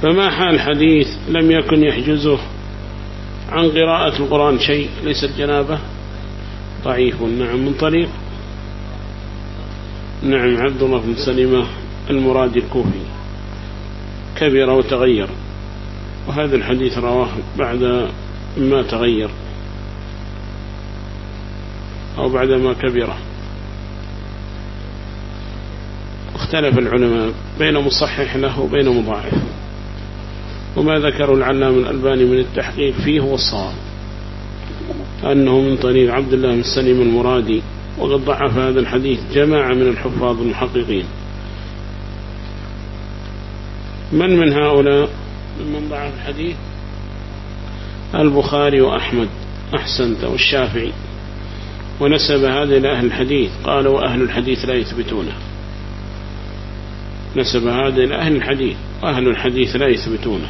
فما حال حديث لم يكن يحجزه عن قراءة القرآن شيء ليس الجنابة؟ ضعيف. نعم. من طريق نعم عبد الله بن سلمة المرادي الكوفي، كبر وتغير، وهذا الحديث رواه بعد ما تغير أو بعد ما كبر. اختلف العلماء بين مصحح له وبين مضاعف، وما ذكروا العلامة الألباني من التحقيق فيه هو الصواب، أنه من طريق عبد الله بن سليم المرادي، وقد ضعف هذا الحديث جماعة من الحفاظ المحققين. من هؤلاء ممن ضعف الحديث؟ البخاري وأحمد، أحسنت، والشافعي، ونسب هذا إلى أهل الحديث، قال وأهل الحديث لا يثبتونه. نسب هذا إلى أهل الحديث، وأهل الحديث لا يثبتونه.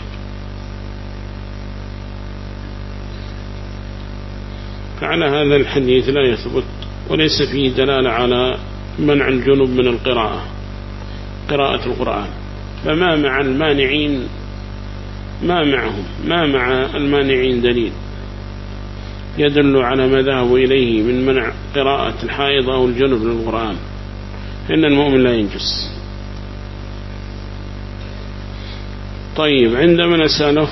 فعلى هذا الحديث لا يثبت، وليس فيه دلالة على منع الجنب من قراءة القرآن. فما مع المانعين، ما مع المانعين دليل يدل على ما ذهبوا إليه من منع قراءة الحائض أو الجنب للقرآن، إن المؤمن لا ينجس. طيب، عندما نسأله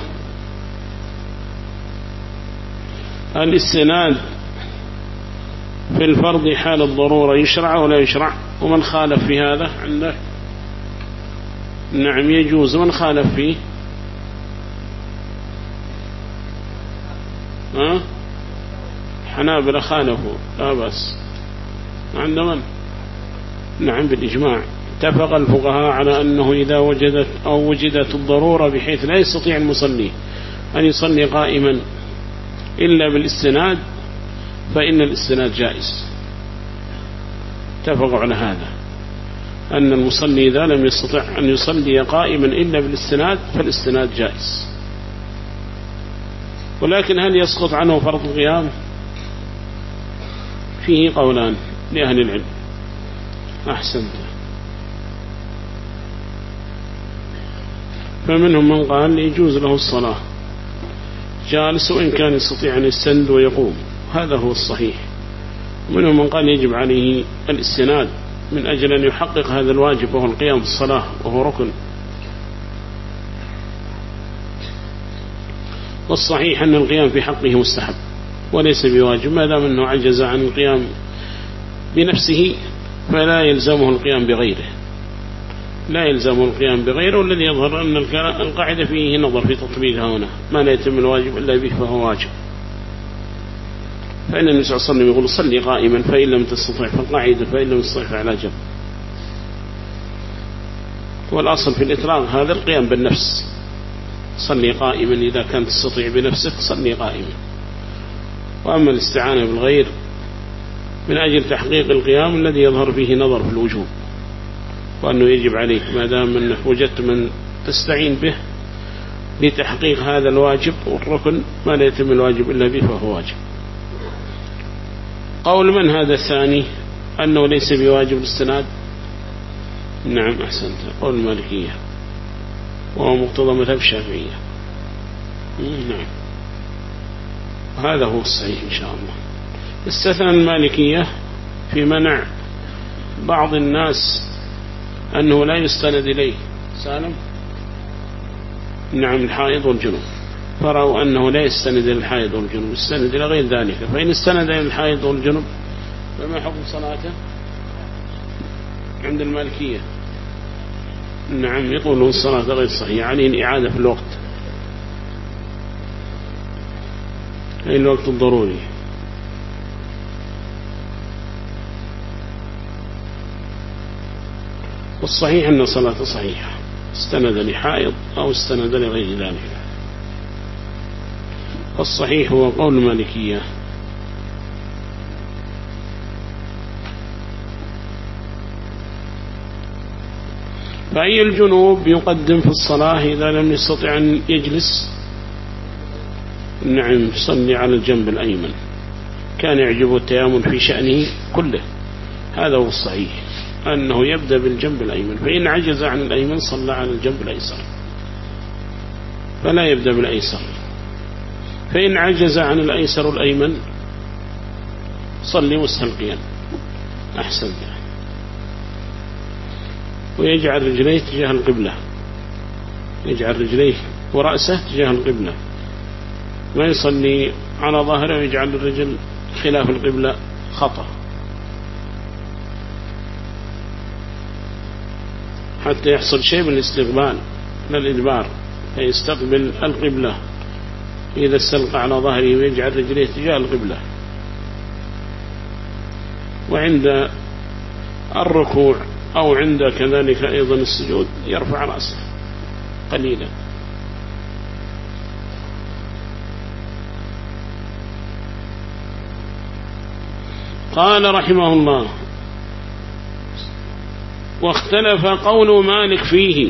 الاستناد في الفرض حال الضرورة يشرع ولا يشرع؟ ومن خالف في هذا عنده؟ نعم يجوز. من خالف فيه؟ حنابلة خالفوا، لا بس. عند من؟ نعم بالإجماع. اتفق الفقهاء على أنه إذا وجدت الضرورة بحيث لا يستطيع المصلي أن يصلي قائما إلا بالاستناد، فإن الاستناد جائز. اتفقوا على هذا، أن المصلي إذا لم يستطع أن يصلي قائما إلا بالاستناد فالاستناد جائز. ولكن هل يسقط عنه فرض القيام؟ فيه قولان لأهل العلم. أحسنت. فمنهم من قال يجوز له الصلاة جالس وإن كان يستطيع أن يستند ويقوم، هذا هو الصحيح. ومنهم من قال يجب عليه الاستناد من أجل أن يحقق هذا الواجب وهو القيام بالصلاة، وهو ركن. والصحيح أن القيام في حقه مستحب وليس بواجب، ما دام أنه عجز عن القيام بنفسه فلا يلزمه القيام بغيره، لا يلزمه القيام بغيره. والذي يظهر أن القاعدة فيه نظر في تطبيقها هنا، ما لا يتم الواجب إلا به فهو واجب. فإن النبي صلى الله عليه وسلم يقول صلي قائما فإن لم تستطع فالقاعدة فإن لم تستطع فعلى جنب. والأصل في الإطلاق هذا القيام بالنفس، صلي قائما إذا كانت تستطيع بنفسك صلي قائما. وأما الاستعانة بالغير من أجل تحقيق القيام الذي يظهر فيه نظر في الوجوب، وأنه يجب عليك ما دام أنك وجدت من تستعين به لتحقيق هذا الواجب والركن، ما لا يتم الواجب إلا به فهو واجب. قول من هذا الثاني أنه ليس بواجب الاستناد؟ نعم أحسنت، قول المالكية، وهو مقتضى مذهب الشافعية. نعم، هذا هو الصحيح إن شاء الله. استثنى المالكية في منع بعض الناس أنه لا يستند إليه سالم، نعم الحائض والجنوب، فرأوا أنه لا يستند إلى الحائض والجنوب، يستند إلى غير ذلك. فإن استند إلى الحائض والجنوب فما حكم صلاته عند المالكية؟ نعم يقولون الصلاة غير صحيحة، عليه الإعادة في الوقت، أي الوقت الضروري. والصحيح أن صلاة صحيحة، استند لحائض أو استند لغير ذلك. والصحيح هو قول المالكية. فأي الجنوب يقدم في الصلاة إذا لم يستطع أن يجلس؟ نعم صلي على الجنب الأيمن، كان يعجبه التيامن في شأنه كله. هذا هو الصحيح، أنه يبدأ بالجنب الأيمن، فإن عجز عن الأيمن صلى على الجنب الأيسر. فلا يبدأ بالأيسر. فإن عجز عن الأيسر الأيمن صلي مستلقيا أحسن، ويجعل رجليه تجاه القبلة، يجعل رجليه ورأسه تجاه القبلة، ما يصلي على ظهره ويجعل الرجل خلاف القبلة، خطأ، حتى يحصل شيء من الاستقبال من الإدبار، فيستقبل القبلة إذا استلقى على ظهره ويجعل رجليه تجاه القبلة. وعند الركوع أو عند كذلك أيضا السجود يرفع رأسه قليلا. قال رحمه الله: واختلف قول مالك فيه،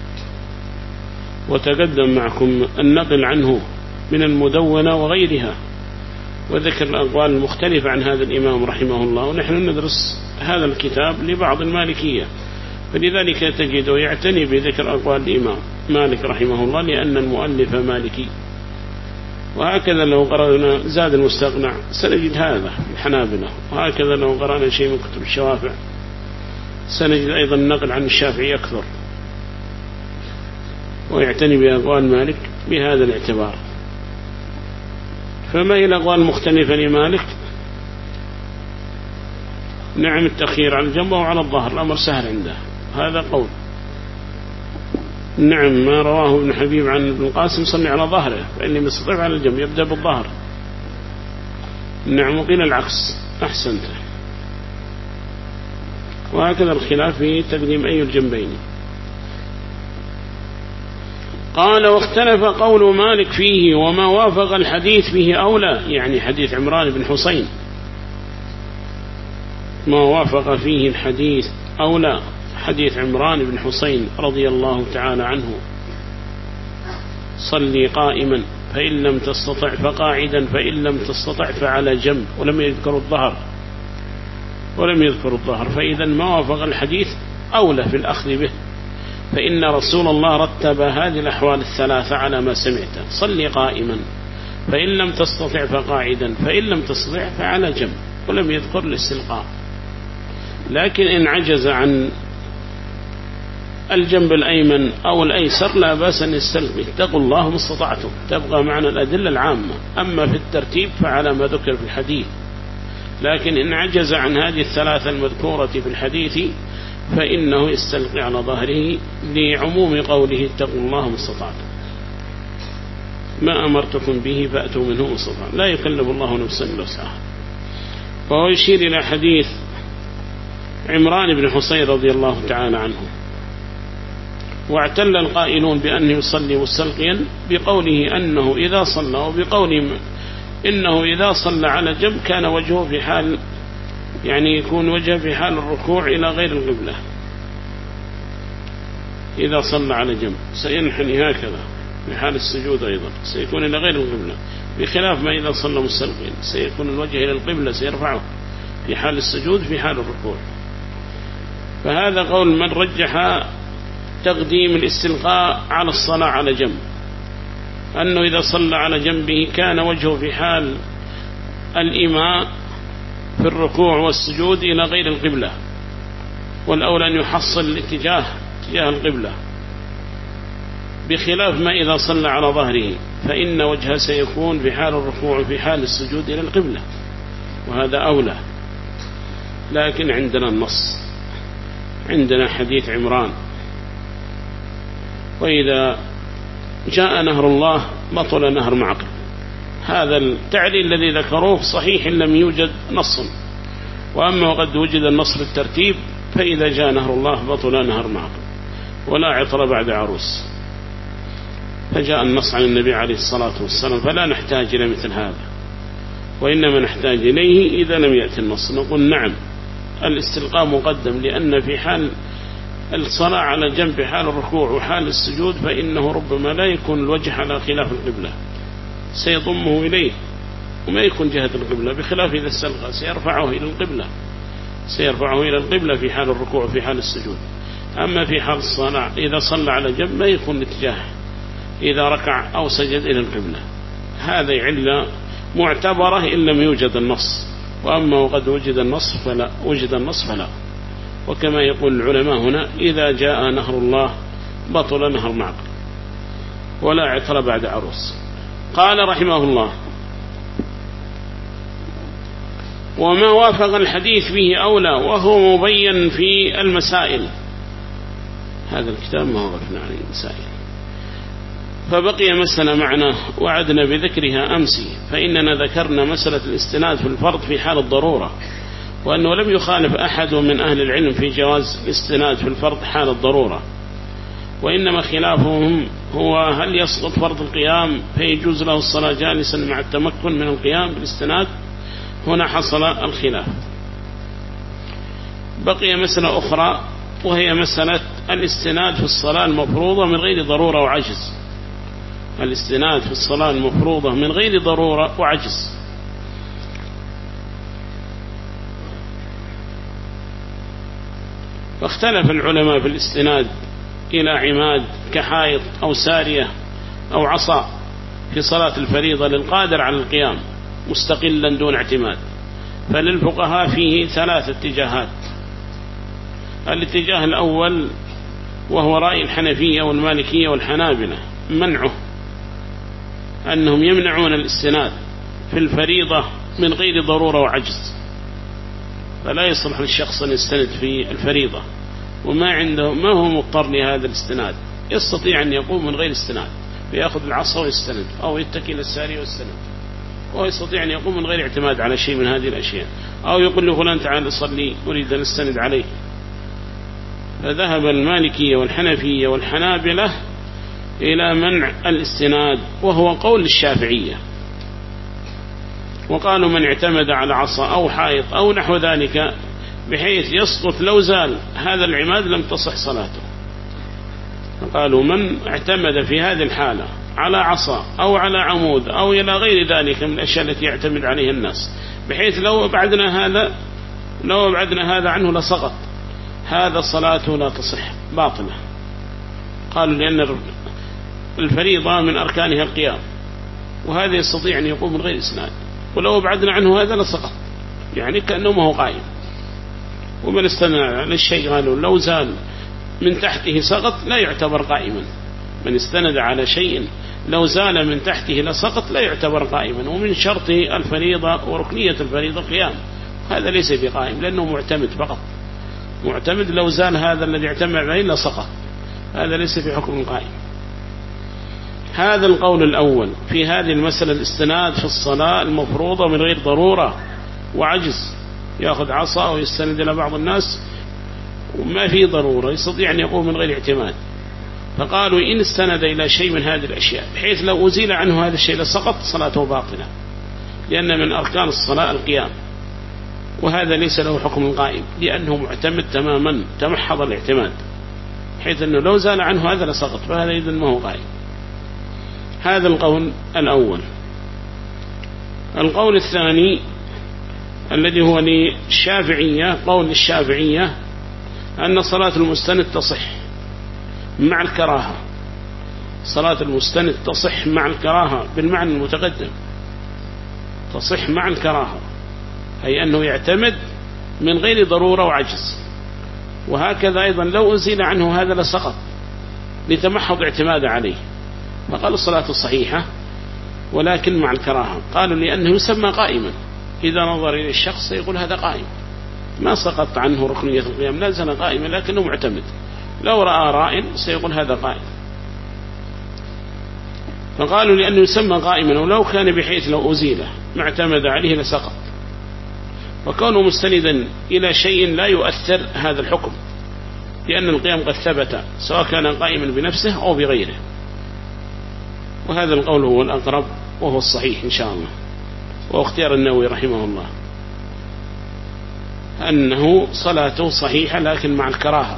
وتقدم معكم النقل عنه من المدونة وغيرها، وذكر الأقوال المختلفة عن هذا الإمام رحمه الله، ونحن ندرس هذا الكتاب لبعض المالكية، فلذلك تجده يعتني بذكر أقوال الإمام مالك رحمه الله، لأن المؤلف مالكي. وهكذا لو قرأنا زاد المستقنع سنجد هذا في الحنابلة، وهكذا لو قرأنا شيء من كتب الشوافع سنجد أيضا النقل عن الشافعي أكثر، ويعتني بأقوال مالك بهذا الاعتبار. فما هي الأقوال المختلفة لمالك؟ نعم، التخيير على الجنب وعلى الظهر، الأمر سهل عنده، هذا قول. نعم، ما رواه ابن حبيب عن ابن القاسم صلي على ظهره، فإني مستطيع على الجنب يبدأ بالظهر. نعم، وقيل العكس، أحسنت. وهكذا الخلاف في تقديم أي الجنبين. قال: واختلف قول مالك فيه، وما وافق الحديث فيه أولى، يعني حديث عمران بن حسين، ما وافق فيه الحديث أولى، حديث عمران بن حسين رضي الله تعالى عنه: صلي قائما فإن لم تستطع فقاعدا فإن لم تستطع فعلى جنب، ولم يذكر الظهر، فإذا ما وافق الحديث أولى في الأخذ به، فإن رسول الله رتب هذه الأحوال الثلاثة على ما سمعت: صلي قائما فإن لم تستطع فقاعدا فإن لم تستطع فعلى جنب، ولم يذكر الاستلقاء. لكن إن عجز عن الجنب الأيمن أو الأيسر لا بأس أن يستلقي، اتقوا الله ما استطعتم، تبقى معنا الأدلة العامة. أما في الترتيب فعلى ما ذكر في الحديث، لكن إن عجز عن هذه الثلاثة المذكورة في الحديث فإنه يستلقي على ظهره، لعموم قوله اتقوا الله ما استطعتم، ما أمرتكم به فأتوا منه ما استطعتم، لا يكلف الله نفسا إلا وسعها. وهو يشير إلى حديث عمران بن حسين رضي الله تعالى عنه. واعتل القائلون بأنه يصلي مستلقيا بقوله أنه إذا صلى، وبقوله إنه إذا صلى على جنب كان وجهه في حال، يعني يكون وجهه في حال الركوع إلى غير القبلة. إذا صلى على جنب سينحني هكذا، في حال السجود أيضا سيكون إلى غير القبلة، بخلاف ما إذا صلى مستلقيا سيكون الوجه إلى القبلة، سيرفعه في حال السجود في حال الركوع. فهذا قول من رجح تقديم الاستلقاء على الصلاة على جنب، أنه إذا صلى على جنبه كان وجهه في حال الإيماء في الركوع والسجود إلى غير القبلة، والأولى أن يحصل الاتجاه تجاه القبلة، بخلاف ما إذا صلى على ظهره فإن وجهه سيكون في حال الركوع وفي حال السجود إلى القبلة، وهذا أولى. لكن عندنا النص، عندنا حديث عمران: وإذا جاء نهر الله بطل نهر معقل. هذا التعليل الذي ذكروه صحيح إن لم يوجد نص، وأما وقد وجد النص للترتيب فإذا جاء نهر الله بطل نهر معقل، ولا عطر بعد عروس. فجاء النص عن النبي عليه الصلاة والسلام، فلا نحتاج إلى مثل هذا، وإنما نحتاج إليه إذا لم يأتي النص. نقول نعم، الاستلقاء مقدم، لأن في حال الصلاة على جنب حال الركوع وحال السجود فإنه ربما لا يكون الوجه على خلاف القبلة، سيضمه إليه وما يكون جهة القبلة، بخلاف إذا استلقى سيرفعه إلى القبلة في حال الركوع وفي حال السجود. أما في حال الصلاة إذا صلى على جنب ما يكون الاتجاه إذا ركع أو سجد إلى القبلة. هذه علة معتبرة إن لم يوجد النص، وأما وقد وجد النص فلا. وكما يقول العلماء هنا: إذا جاء نهر الله بطل نهر معقل ولا عطر بعد عروس. قال رحمه الله: وما وافق الحديث به أولى وهو مبين في المسائل. هذا الكتاب ما وقفنا عليه المسائل. فبقي مسألة معنا وعدنا بذكرها أمس، فإننا ذكرنا مسألة الاستناد في الفرض في حال الضرورة، وأنه لم يخالف أحد من أهل العلم في جواز الاستناد في الفرض حال الضرورة، وإنما خلافهم هو هل يسقط فرض القيام فيجوز له الصلاة جالسا مع التمكن من القيام بالاستناد. هنا حصل الخلاف. بقي مسألة أخرى وهي مسألة الاستناد في الصلاة المفروضة من غير ضرورة وعجز. الاستناد في الصلاة المفروضة من غير ضرورة وعجز. فاختلف العلماء في الاستناد إلى عماد كحائط أو سارية أو عصا في صلاة الفريضة للقادر على القيام مستقلا دون اعتماد. فللفقهاء فيه 3 اتجاهات. الاتجاه الأول وهو رأي الحنفية والمالكية والحنابلة منعه، أنهم يمنعون الاستناد في الفريضة من غير ضرورة وعجز، فلا يصلح للشخص أن يستند في الفريضة وما عنده ما هو مضطر لهذا الاستناد، يستطيع أن يقوم من غير استناد، فيأخذ العصا ويستند أو يتكي للسارية ويستند، ويستطيع أن يقوم من غير اعتماد على شيء من هذه الأشياء، أو يقول له فلان تعال صلي أريد أن استند عليه. فذهب المالكية والحنفية والحنابلة إلى منع الاستناد، وهو قول الشافعية، وقالوا من اعتمد على عصا أو حائط أو نحو ذلك بحيث يسقط لو زال هذا العماد لم تصح صلاته. قالوا من اعتمد في هذه الحالة على عصا أو على عمود أو إلى غير ذلك من الأشياء التي يعتمد عليها الناس بحيث لو أبعدنا هذا عنه لسقط، هذا صلاته لا تصح باطلة. قالوا لأن الفريضة من أركانها القيام، وهذا يستطيع أن يقوم من غير إسناد، ولو أبعدنا عنه هذا لسقط، يعني كأنه ما هو قائم. ومن استند للشيء قالوا لو زال من تحته سقط لا يعتبر قائما. من استند على شيء لو زال من تحته لسقط لا يعتبر قائما. ومن شرط الفريضة وركنية الفريضة القيام، هذا ليس بقائم لأنه معتمد فقط. معتمد لو زال هذا الذي اعتمد عليه لسقط، هذا ليس في حكم القائم. هذا القول الأول في هذه المسألة، الاستناد في الصلاة المفروضة من غير ضرورة وعجز، يأخذ عصا ويستند إلى بعض الناس وما في ضرورة يستطيع أن يقوم من غير اعتماد. فقالوا إن استند إلى شيء من هذه الأشياء بحيث لو أزيل عنه هذا الشيء لسقط صلاته باطلة، لأن من أركان الصلاة القيام، وهذا ليس له حكم القائم لأنه معتمد تماما تمحض الاعتماد، بحيث أنه لو زال عنه هذا لسقط، فهذا إذن ما هو قائم. هذا القول الأول. القول الثاني الذي هو للشافعية، قول الشافعية أن صلاة المستند تصح مع الكراهة. صلاة المستند تصح مع الكراهة بالمعنى المتقدم، تصح مع الكراهة، أي أنه يعتمد من غير ضرورة وعجز. وهكذا أيضا لو أزيل عنه هذا لسقط لتمحض اعتماد عليه، فقال الصلاة الصحيحة ولكن مع الكراهة. قالوا لأنه يسمى قائما، إذا نظر إلى الشخص يقول هذا قائم، ما سقط عنه ركنية القيام، لا زال قائما لكنه معتمد. لو رأى رائن سيقول هذا قائم. فقالوا لأنه يسمى قائما، ولو كان بحيث لو أزيله ما اعتمد عليه لسقط. وكونه مستندا إلى شيء لا يؤثر هذا الحكم، لأن القيام قد ثبت سواء كان قائما بنفسه أو بغيره. وهذا القول هو الأقرب وهو الصحيح إن شاء الله، واختيار النووي رحمه الله أنه صلاته صحيحة لكن مع الكراهة،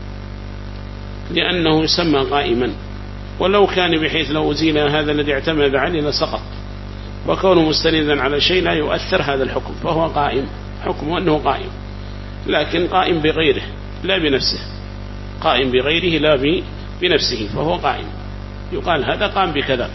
لأنه يسمى قائما، ولو كان بحيث لو أزيل هذا الذي اعتمد عليه لسقط. وكونه مستندا على شيء لا يؤثر هذا الحكم، فهو قائم، حكمه أنه قائم، لكن قائم بغيره لا بنفسه، قائم بغيره لا بنفسه، فهو قائم. يقال هذا قام بكذا،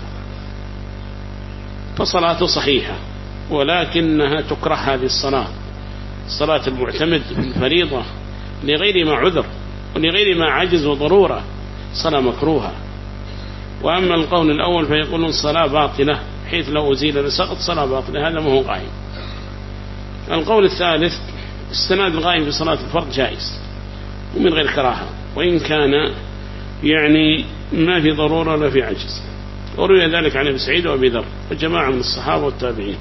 فصلاته صحيحة، ولكنها تكره هذه الصلاة المعتمد في الفريضة لغير ما عذر ولغير ما عجز وضرورة، صلاة مكروهة. وأما القول الأول فيقولون صلاة باطلة، حيث لو أزيل لسقط صلاة باطلة، هذا ما هو قائم. القول الثالث استناد الغائب في صلاة الفرض جائز ومن غير كراهة، وإن كان يعني ما في ضرورة ولا في عجز، وروي ذلك عن ابي سعيد وابي ذر وجماعة من الصحابة والتابعين.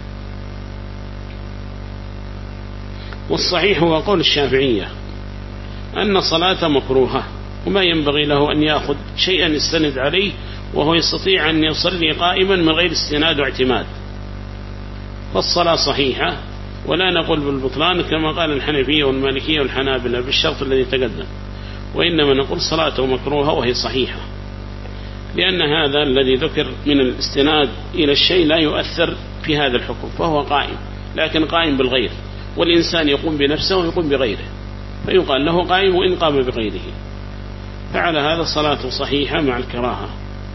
والصحيح هو قول الشافعية أن صلاة مكروهة، وما ينبغي له أن يأخذ شيئا يستند عليه، وهو يستطيع أن يصلي قائما من غير استناد واعتماد، فالصلاة صحيحة، ولا نقول بالبطلان كما قال الحنفية والمالكية والحنابلة بالشرط الذي تقدم، وإنما نقول صلاته مكروهة وهي صحيحة، لأن هذا الذي ذكر من الاستناد إلى الشيء لا يؤثر في هذا الحكم، فهو قائم، لكن قائم بالغير، والإنسان يقوم بنفسه ويقوم بغيره، فيقال له قائم وإن قام بغيره، فعلى هذا صلاته صحيحة مع الكراهة.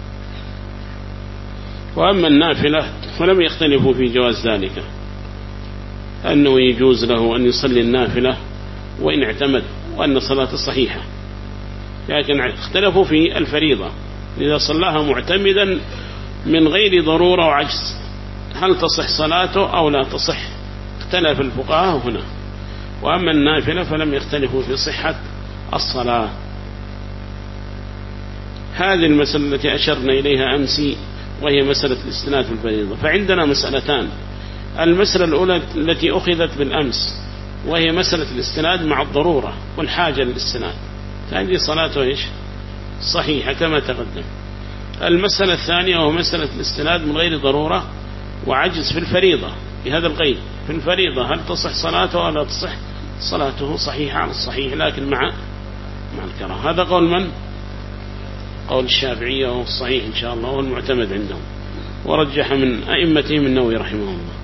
وأما النافلة فلم يختلفوا في جواز ذلك، أنه يجوز له أن يصلي النافلة وإن اعتمد، وأن صلاته صحيحة، لكن اختلفوا في الفريضة إذا صلاها معتمدا من غير ضرورة وعجز هل تصح صلاته أو لا تصح، اختلف الفقهاء هنا. وأما النافلة فلم يختلفوا في صحة الصلاة. هذه المسألة التي أشرنا إليها أمسي، وهي مسألة الاستناد في الفريضة. فعندنا مسألتان، المسألة الأولى التي أخذت بالأمس وهي مسألة الاستناد مع الضرورة والحاجة للاستناد، فهذه صلاته إيش؟ صحيحة كما تقدم. المسألة الثانية وهو مسألة الاستناد من غير ضرورة وعجز في الفريضة، بهذا القيد في الفريضة هل تصح صلاته أو لا تصح؟ صلاته صحيحة على الصحيح، لكن مع الكراهة. هذا قول من؟ قول الشافعية، وهو الصحيح إن شاء الله والمعتمد عندهم، ورجح من أئمتهم النووي رحمه الله.